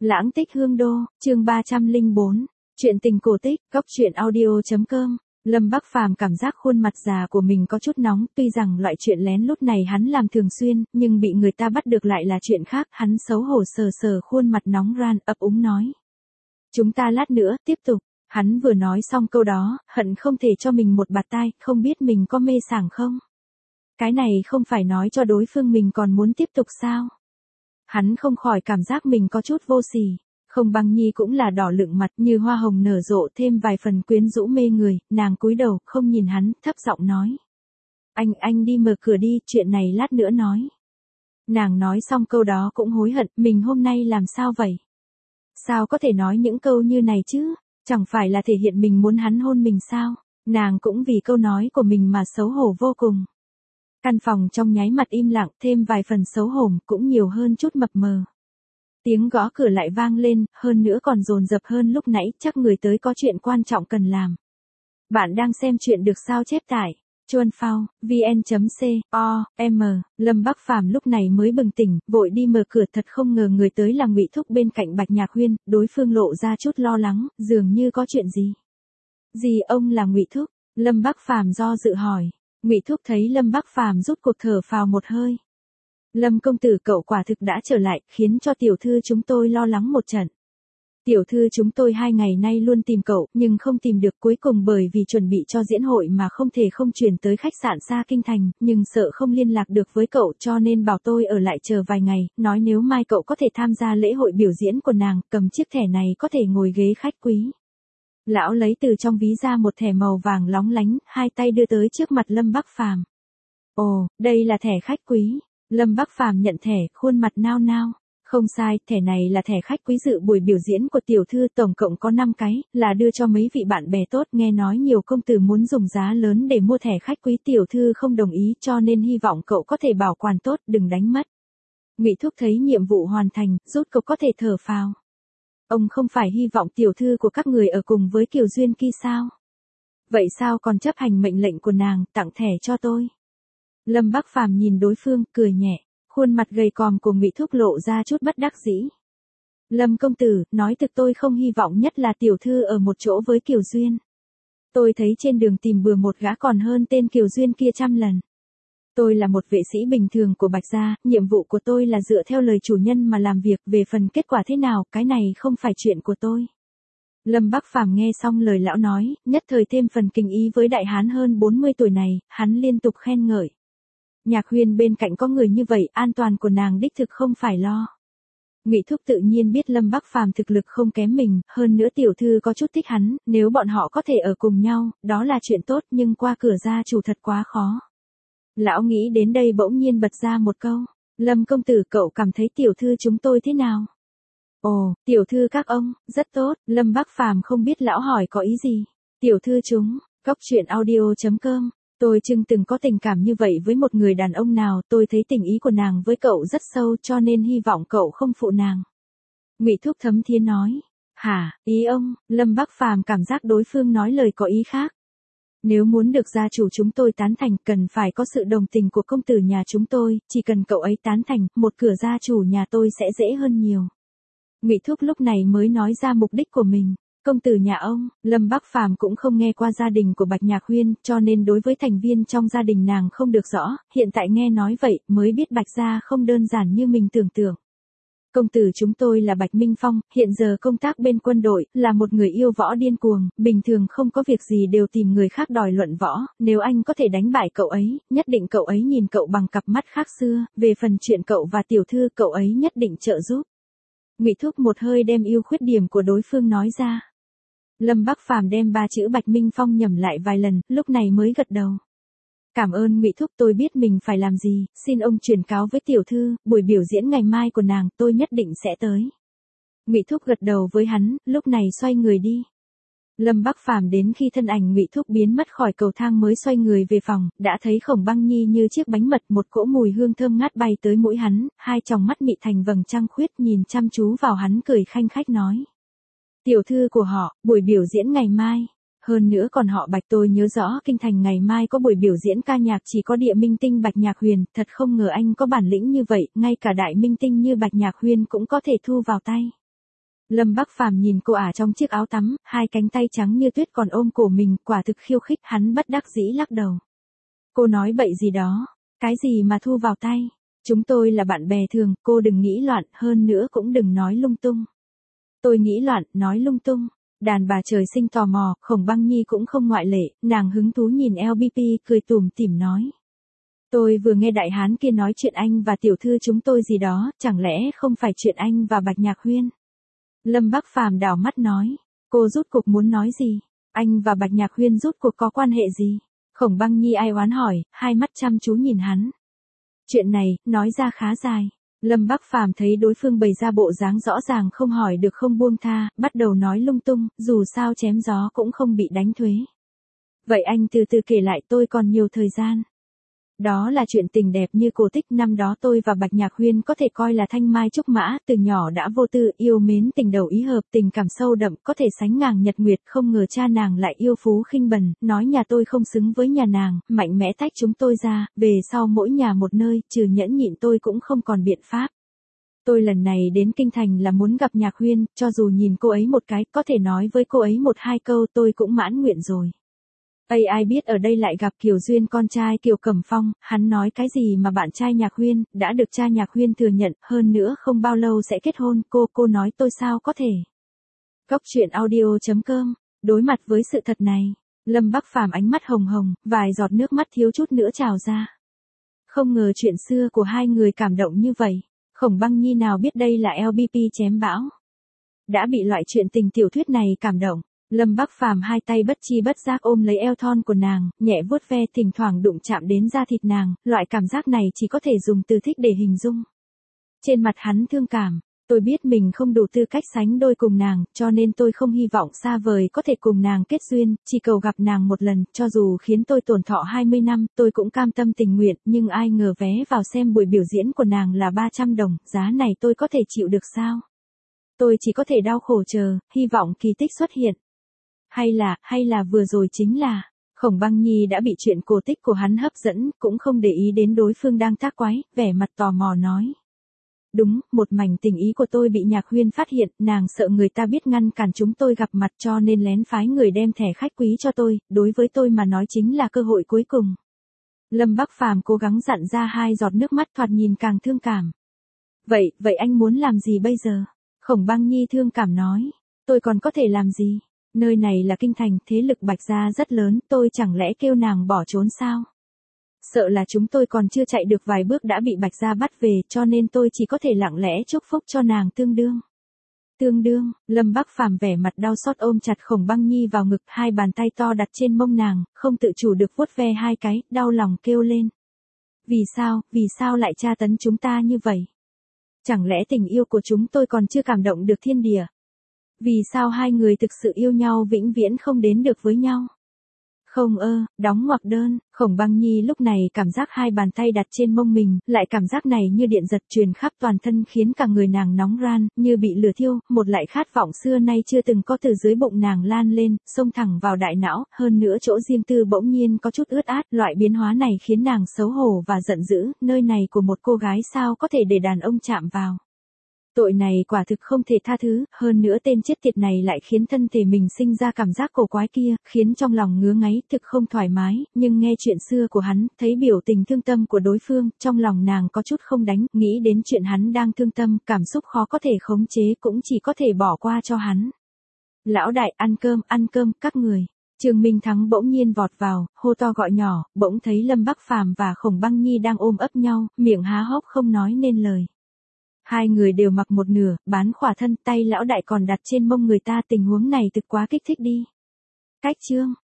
Lãng tích hương đô, chương 304. Chuyện tình cổ tích, góc truyện audio.com. Lâm Bắc Phàm cảm giác khuôn mặt già của mình có chút nóng, tuy rằng loại chuyện lén lút này hắn làm thường xuyên, nhưng bị người ta bắt được lại là chuyện khác, hắn xấu hổ sờ sờ khuôn mặt nóng ran, ấp úng nói. Chúng ta lát nữa, tiếp tục. Hắn vừa nói xong câu đó, hận không thể cho mình một bạt tai, không biết mình có mê sảng không? Cái này không phải nói cho đối phương mình còn muốn tiếp tục sao? Hắn không khỏi cảm giác mình có chút vô sỉ. Không Băng Nhi cũng là đỏ lựng mặt như hoa hồng nở rộ thêm vài phần quyến rũ mê người, nàng cúi đầu, không nhìn hắn, thấp giọng nói. Anh đi mở cửa đi, chuyện này lát nữa nói. Nàng nói xong câu đó cũng hối hận, mình hôm nay làm sao vậy? Sao có thể nói những câu như này chứ? Chẳng phải là thể hiện mình muốn hắn hôn mình sao? Nàng cũng vì câu nói của mình mà xấu hổ vô cùng. Căn phòng trong nháy mặt im lặng, thêm vài phần xấu hổ, cũng nhiều hơn chút mập mờ. Tiếng gõ cửa lại vang lên, hơn nữa còn dồn dập hơn lúc nãy, chắc người tới có chuyện quan trọng cần làm. Bạn đang xem chuyện được sao chép tải. Chuan Phao, vn.com. Lâm Bắc Phàm lúc này mới bừng tỉnh, vội đi mở cửa, thật không ngờ người tới là Ngụy Thúc bên cạnh Bạch Nhạc Huyên, đối phương lộ ra chút lo lắng, dường như có chuyện gì. Gì ông là Ngụy Thúc? Lâm Bắc Phàm do dự hỏi. Ngụy Thúc thấy Lâm Bắc Phàm rút cuộc thở phào một hơi. Lâm công tử, cậu quả thực đã trở lại, khiến cho tiểu thư chúng tôi lo lắng một trận. Tiểu thư chúng tôi 2 ngày nay luôn tìm cậu, nhưng không tìm được, cuối cùng bởi vì chuẩn bị cho diễn hội mà không thể không chuyển tới khách sạn xa kinh thành, nhưng sợ không liên lạc được với cậu cho nên bảo tôi ở lại chờ vài ngày, nói nếu mai cậu có thể tham gia lễ hội biểu diễn của nàng, cầm chiếc thẻ này có thể ngồi ghế khách quý. Lão lấy từ trong ví ra một thẻ màu vàng lóng lánh, hai tay đưa tới trước mặt Lâm Bắc Phàm. Ồ, đây là thẻ khách quý. Lâm Bắc Phàm nhận thẻ, khuôn mặt nao nao. Không sai, thẻ này là thẻ khách quý dự buổi biểu diễn của tiểu thư, tổng cộng có 5 cái, là đưa cho mấy vị bạn bè tốt, nghe nói nhiều công tử muốn dùng giá lớn để mua thẻ khách quý, tiểu thư không đồng ý, cho nên hy vọng cậu có thể bảo quản tốt, đừng đánh mất. Ngụy Thúc thấy nhiệm vụ hoàn thành, rốt cậu có thể thở phào. Ông không phải hy vọng tiểu thư của các người ở cùng với Kiều Duyên kia sao? Vậy sao còn chấp hành mệnh lệnh của nàng, tặng thẻ cho tôi? Lâm Bắc Phàm nhìn đối phương, cười nhẹ, khuôn mặt gầy còm của Ngụy Thúc lộ ra chút bất đắc dĩ. Lâm công tử, nói thực tôi không hy vọng nhất là tiểu thư ở một chỗ với Kiều Duyên. Tôi thấy trên đường tìm bừa một gã còn hơn tên Kiều Duyên kia 100 lần. Tôi là một vệ sĩ bình thường của Bạch Gia, nhiệm vụ của tôi là dựa theo lời chủ nhân mà làm việc, về phần kết quả thế nào, cái này không phải chuyện của tôi. Lâm Bắc Phàm nghe xong lời lão nói, nhất thời thêm phần kính ý với đại hán hơn 40 tuổi này, hắn liên tục khen ngợi. Nhạc Huyên bên cạnh có người như vậy, an toàn của nàng đích thực không phải lo. Ngụy Thúc tự nhiên biết Lâm Bắc Phàm thực lực không kém mình, hơn nữa tiểu thư có chút thích hắn, nếu bọn họ có thể ở cùng nhau, đó là chuyện tốt, nhưng qua cửa gia chủ thật quá khó. Lão nghĩ đến đây bỗng nhiên bật ra một câu. Lâm công tử, cậu cảm thấy tiểu thư chúng tôi thế nào? Ồ, tiểu thư các ông, rất tốt. Lâm Bắc Phàm không biết lão hỏi có ý gì. Tiểu thư chúng, góc truyện audio.com. Tôi chừng từng có tình cảm như vậy với một người đàn ông nào, tôi thấy tình ý của nàng với cậu rất sâu cho nên hy vọng cậu không phụ nàng. Ngụy Thúc thấm thía nói. Hả, ý ông? Lâm Bắc Phàm cảm giác đối phương nói lời có ý khác. Nếu muốn được gia chủ chúng tôi tán thành, cần phải có sự đồng tình của công tử nhà chúng tôi, chỉ cần cậu ấy tán thành, một cửa gia chủ nhà tôi sẽ dễ hơn nhiều. Ngụy Thúc lúc này mới nói ra mục đích của mình. Công tử nhà ông, Lâm Bắc Phàm cũng không nghe qua gia đình của Bạch Nhạc Huyên, cho nên đối với thành viên trong gia đình nàng không được rõ, hiện tại nghe nói vậy, mới biết Bạch gia không đơn giản như mình tưởng tượng. Công tử chúng tôi là Bạch Minh Phong, hiện giờ công tác bên quân đội, là một người yêu võ điên cuồng, bình thường không có việc gì đều tìm người khác đòi luận võ, nếu anh có thể đánh bại cậu ấy, nhất định cậu ấy nhìn cậu bằng cặp mắt khác xưa, về phần chuyện cậu và tiểu thư cậu ấy nhất định trợ giúp. Ngụy Thúc một hơi đem ưu khuyết điểm của đối phương nói ra. Lâm Bắc Phàm đem 3 chữ Bạch Minh Phong nhẩm lại vài lần, lúc này mới gật đầu. Cảm ơn Ngụy Thúc, tôi biết mình phải làm gì, xin ông truyền cáo với tiểu thư, buổi biểu diễn ngày mai của nàng, tôi nhất định sẽ tới. Ngụy Thúc gật đầu với hắn, lúc này xoay người đi. Lâm Bắc Phàm đến khi thân ảnh Ngụy Thúc biến mất khỏi cầu thang mới xoay người về phòng, đã thấy Khổng Băng Nhi như chiếc bánh mật, một cỗ mùi hương thơm ngát bay tới mũi hắn, hai tròng mắt mị thành vầng trăng khuyết nhìn chăm chú vào hắn cười khanh khách nói. Tiểu thư của họ, buổi biểu diễn ngày mai. Hơn nữa còn họ Bạch, tôi nhớ rõ kinh thành ngày mai có buổi biểu diễn ca nhạc chỉ có địa minh tinh Bạch Nhạc Huyền, thật không ngờ anh có bản lĩnh như vậy, ngay cả đại minh tinh như Bạch Nhạc Huyền cũng có thể thu vào tay. Lâm Bắc Phàm nhìn cô ả trong chiếc áo tắm, hai cánh tay trắng như tuyết còn ôm cổ mình, quả thực khiêu khích, hắn bất đắc dĩ lắc đầu. Cô nói bậy gì đó, cái gì mà thu vào tay, chúng tôi là bạn bè thường, cô đừng nghĩ loạn, hơn nữa cũng đừng nói lung tung. Tôi nghĩ loạn, nói lung tung. Đàn bà trời sinh tò mò, Khổng Băng Nhi cũng không ngoại lệ, nàng hứng thú nhìn LBP cười tủm tỉm nói. Tôi vừa nghe đại hán kia nói chuyện anh và tiểu thư chúng tôi gì đó, chẳng lẽ không phải chuyện anh và Bạch Nhạc Huyên? Lâm Bắc Phàm đảo mắt nói, cô rút cuộc muốn nói gì? Anh và Bạch Nhạc Huyên rút cuộc có quan hệ gì? Khổng Băng Nhi ai oán hỏi, hai mắt chăm chú nhìn hắn. Chuyện này, nói ra khá dài. Lâm Bắc Phàm thấy đối phương bày ra bộ dáng rõ ràng không hỏi được không buông tha, bắt đầu nói lung tung, dù sao chém gió cũng không bị đánh thuế. Vậy anh từ từ kể lại, tôi còn nhiều thời gian. Đó là chuyện tình đẹp như cổ tích, năm đó tôi và Bạch Nhạc Huyên có thể coi là thanh mai trúc mã, từ nhỏ đã vô tư, yêu mến tình đầu ý hợp, tình cảm sâu đậm, có thể sánh ngang nhật nguyệt, không ngờ cha nàng lại yêu phú khinh bần, nói nhà tôi không xứng với nhà nàng, mạnh mẽ tách chúng tôi ra, về sau mỗi nhà một nơi, trừ nhẫn nhịn tôi cũng không còn biện pháp. Tôi lần này đến Kinh Thành là muốn gặp Nhạc Huyên, cho dù nhìn cô ấy một cái, có thể nói với cô ấy một hai câu tôi cũng mãn nguyện rồi. Ai biết ở đây lại gặp Kiều Duyên con trai Kiều Cẩm Phong, hắn nói cái gì mà bạn trai Nhạc Huyên, đã được cha Nhạc Huyên thừa nhận, hơn nữa không bao lâu sẽ kết hôn, cô nói tôi sao có thể. Góc truyện audio.com, đối mặt với sự thật này, Lâm Bắc Phàm ánh mắt hồng hồng, vài giọt nước mắt thiếu chút nữa trào ra. Không ngờ chuyện xưa của hai người cảm động như vậy, Khổng Băng Nhi nào biết đây là LBP chém bão. Đã bị loại chuyện tình tiểu thuyết này cảm động. Lâm Bắc Phàm hai tay bất chi bất giác ôm lấy eo thon của nàng, nhẹ vuốt ve, thỉnh thoảng đụng chạm đến da thịt nàng, loại cảm giác này chỉ có thể dùng từ thích để hình dung. Trên mặt hắn thương cảm, tôi biết mình không đủ tư cách sánh đôi cùng nàng, cho nên tôi không hy vọng xa vời có thể cùng nàng kết duyên, chỉ cầu gặp nàng một lần, cho dù khiến tôi tổn thọ 20 năm, tôi cũng cam tâm tình nguyện, nhưng ai ngờ vé vào xem buổi biểu diễn của nàng là 300 đồng, giá này tôi có thể chịu được sao? Tôi chỉ có thể đau khổ chờ, hy vọng kỳ tích xuất hiện. Hay là vừa rồi chính là, Khổng Băng Nhi đã bị chuyện cổ tích của hắn hấp dẫn, cũng không để ý đến đối phương đang tác quái, vẻ mặt tò mò nói. Đúng, một mảnh tình ý của tôi bị Nhạc Huyên phát hiện, nàng sợ người ta biết ngăn cản chúng tôi gặp mặt cho nên lén phái người đem thẻ khách quý cho tôi, đối với tôi mà nói chính là cơ hội cuối cùng. Lâm Bắc Phàm cố gắng dặn ra hai giọt nước mắt thoạt nhìn càng thương cảm. Vậy anh muốn làm gì bây giờ? Khổng Băng Nhi thương cảm nói, tôi còn có thể làm gì? Nơi này là Kinh Thành, thế lực Bạch gia rất lớn, tôi chẳng lẽ kêu nàng bỏ trốn sao? Sợ là chúng tôi còn chưa chạy được vài bước đã bị Bạch gia bắt về, cho nên tôi chỉ có thể lặng lẽ chúc phúc cho nàng tương đương. Tương đương, Lâm Bắc Phàm vẻ mặt đau xót ôm chặt Khổng Băng Nhi vào ngực, hai bàn tay to đặt trên mông nàng, không tự chủ được vuốt ve hai cái, đau lòng kêu lên. Vì sao lại tra tấn chúng ta như vậy? Chẳng lẽ tình yêu của chúng tôi còn chưa cảm động được thiên địa? Vì sao hai người thực sự yêu nhau vĩnh viễn không đến được với nhau? Không đóng ngoặc đơn, Khổng Băng Nhi lúc này cảm giác hai bàn tay đặt trên mông mình, lại cảm giác này như điện giật truyền khắp toàn thân khiến cả người nàng nóng ran, như bị lửa thiêu, một lại khát vọng xưa nay chưa từng có từ dưới bụng nàng lan lên, xông thẳng vào đại não, hơn nữa chỗ riêng tư bỗng nhiên có chút ướt át, loại biến hóa này khiến nàng xấu hổ và giận dữ, nơi này của một cô gái sao có thể để đàn ông chạm vào. Tội này quả thực không thể tha thứ, hơn nữa tên chết tiệt này lại khiến thân thể mình sinh ra cảm giác cổ quái kia, khiến trong lòng ngứa ngáy, thực không thoải mái, nhưng nghe chuyện xưa của hắn, thấy biểu tình thương tâm của đối phương, trong lòng nàng có chút không đánh, nghĩ đến chuyện hắn đang thương tâm, cảm xúc khó có thể khống chế cũng chỉ có thể bỏ qua cho hắn. Lão đại, ăn cơm, các người. Trương Minh Thắng bỗng nhiên vọt vào, hô to gọi nhỏ, bỗng thấy Lâm Bắc Phàm và Khổng Băng Nhi đang ôm ấp nhau, miệng há hốc không nói nên lời. Hai người đều mặc một nửa, bán khỏa thân, tay lão đại còn đặt trên mông người ta, tình huống này thực quá kích thích đi. Cách chương